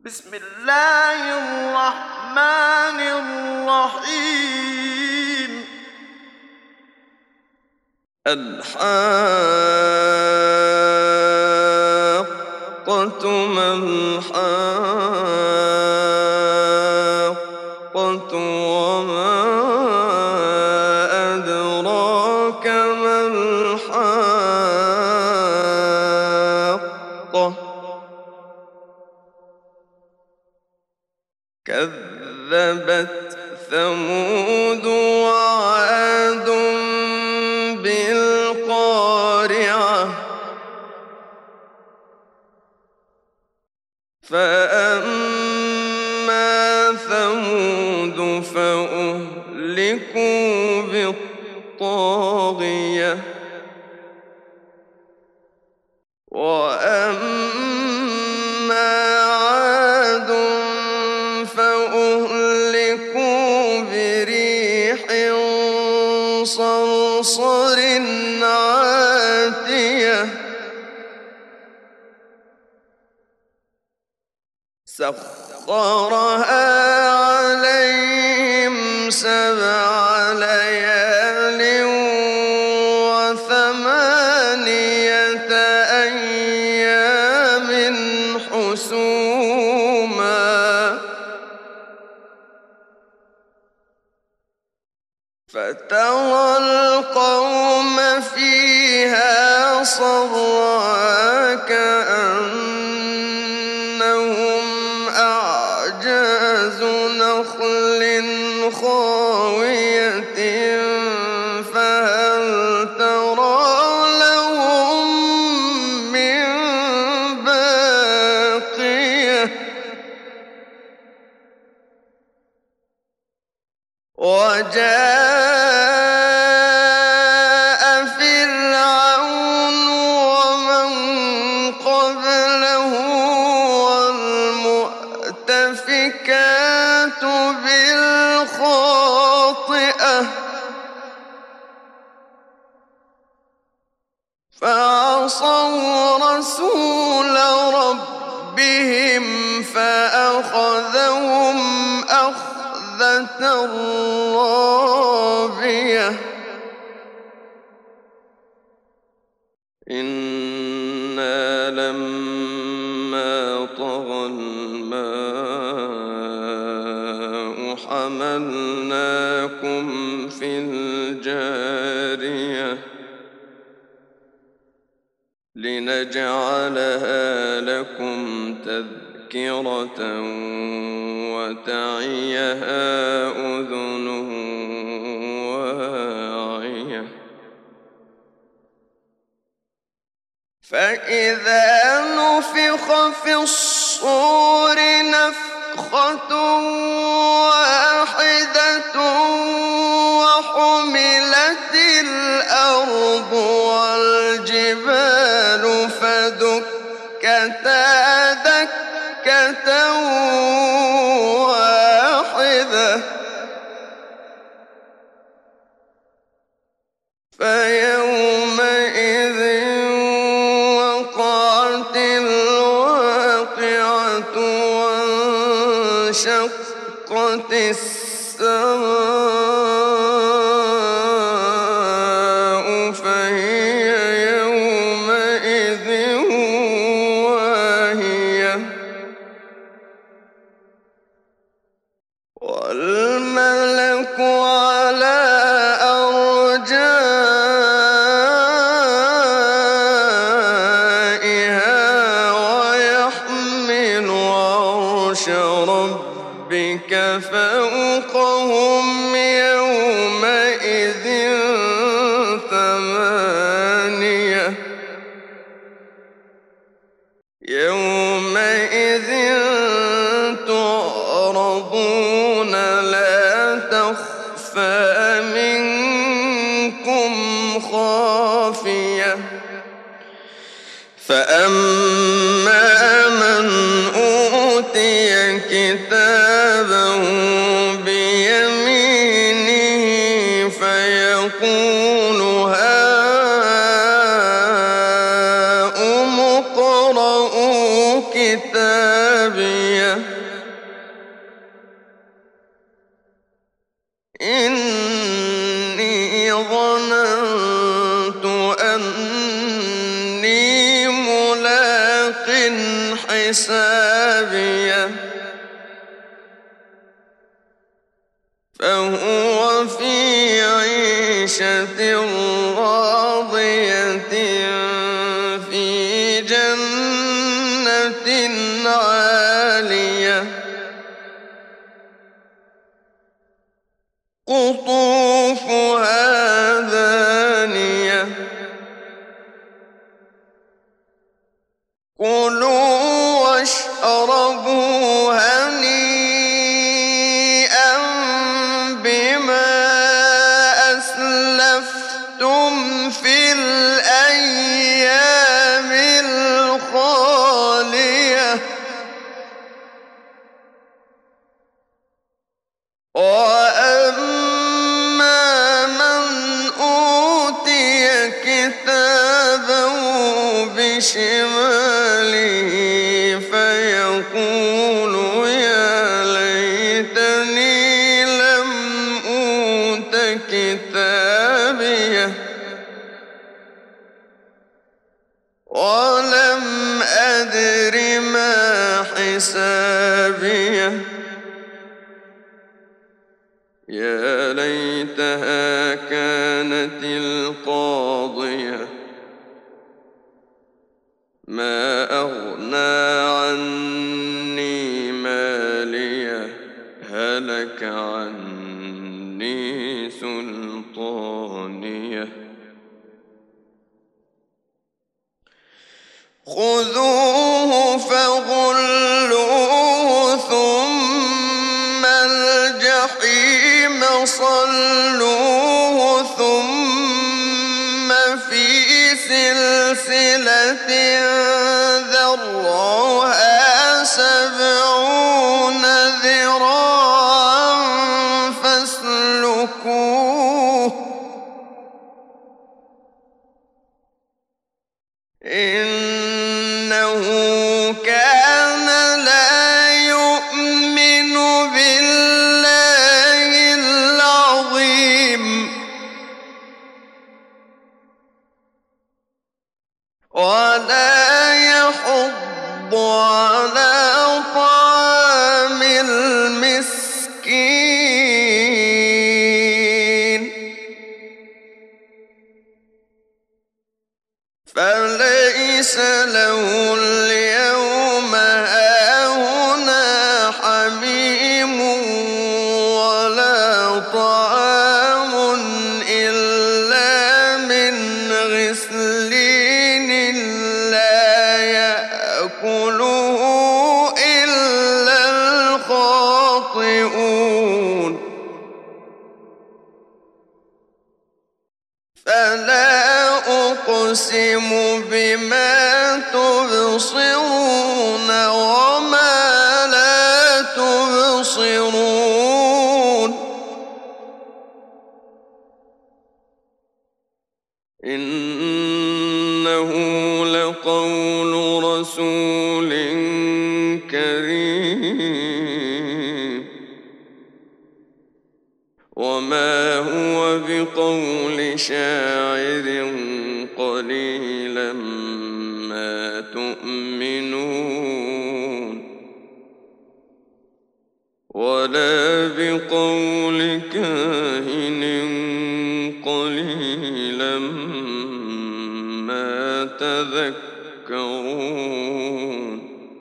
بسم الله الرحمن الرحيم. الحاقة ما الحاقة وما أدراك ما الحاقة كذبت ثمود وعاد بالقارعة فأما ثمود فأهلكوا بالطاغية وأما عاد فأهلكوا بريح صرصر عاتية سخرها عليهم 7 ليال و8 أيام حسوما فترى القوم فيها صرعا كأنهم أعجاز نخل خاوية فهل ترى لهم من باقية وجاء فرعون ومن قبله والمؤتفكات بالخاطئة فعصوا رسول ربهم فأخذهم أخذة رابية إنا لما طغى الماء حملناكم في الجارية لنجعلها لكم تذكرة وتعيها أذن واعية فإذا نفخ في الصور نفخة واحدة وحملت الأرض والجبال فدكتا دكة واحدة فيومئذ وقعت الواقعة وانشقت السماء فهي يومئذ واهية والملك على أرجائها ويحمل عرش ربك فوقهم يومئذ 8 يومئذ تعرضون لا تخفى منكم خافية فأما من أوتي كتابه بيمينه ظننت أني ملاق حسابيه فهو في عيشة راضية في جنة عالية قطوفها دانية كلوا واشربوا هنيئا بما أسلفتم في الأيام الخالية وأما من أوتي كتابه بشماله فيقول يا ليتني لم أوت كتابيه ولم أدر ما حسابيه يا ليتها كانت القاضية ما أغنى عني ماليه هلك عني سلطانيه خذوه فغلوه ثم الجحيم صلوه ثم في سلسلة ذرعها 70 ذراعا فاسلكوه إنه كان لا يؤمن بالله العظيم ولا يحض على طعام المسكين فليس له اليوم هاهنا حميم ولا طعام إلا من غسلين لا يأكله إلا الخاطئون فلا أقسم بما تبصرون وما لا تبصرون إنه لقول رسول كريم وما هو بقول شاعر قليلا ما تؤمنون ولا بقول كاهن قليلا ما تذكرون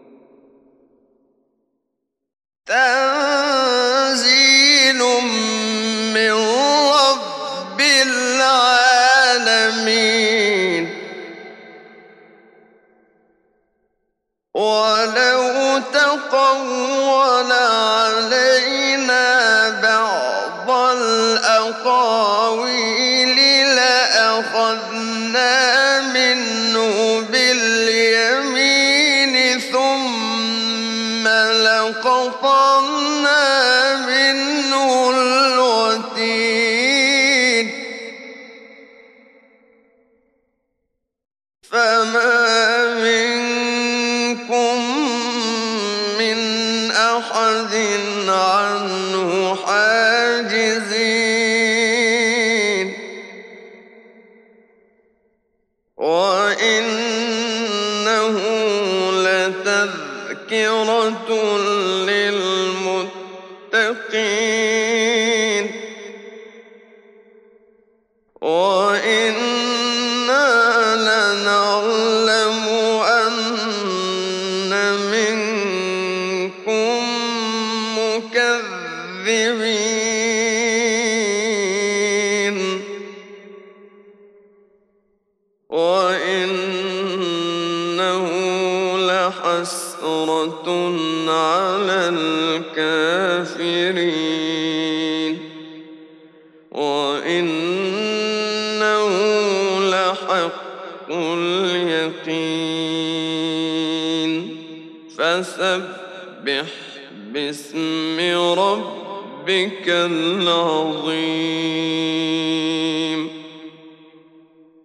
تنزيل من رب العالمين ولو تقول علينا بعض الأقاويل لأخذنا منه باليمين ثم لقطعنا منه الوتين فما منكم من أحد عنه حاجزين تذكرة للمتقين وإنا لنعلم أن منكم مكذبين وإنه لحسرة على الكافرين وإنه لحق اليقين فسبح باسم ربك العظيم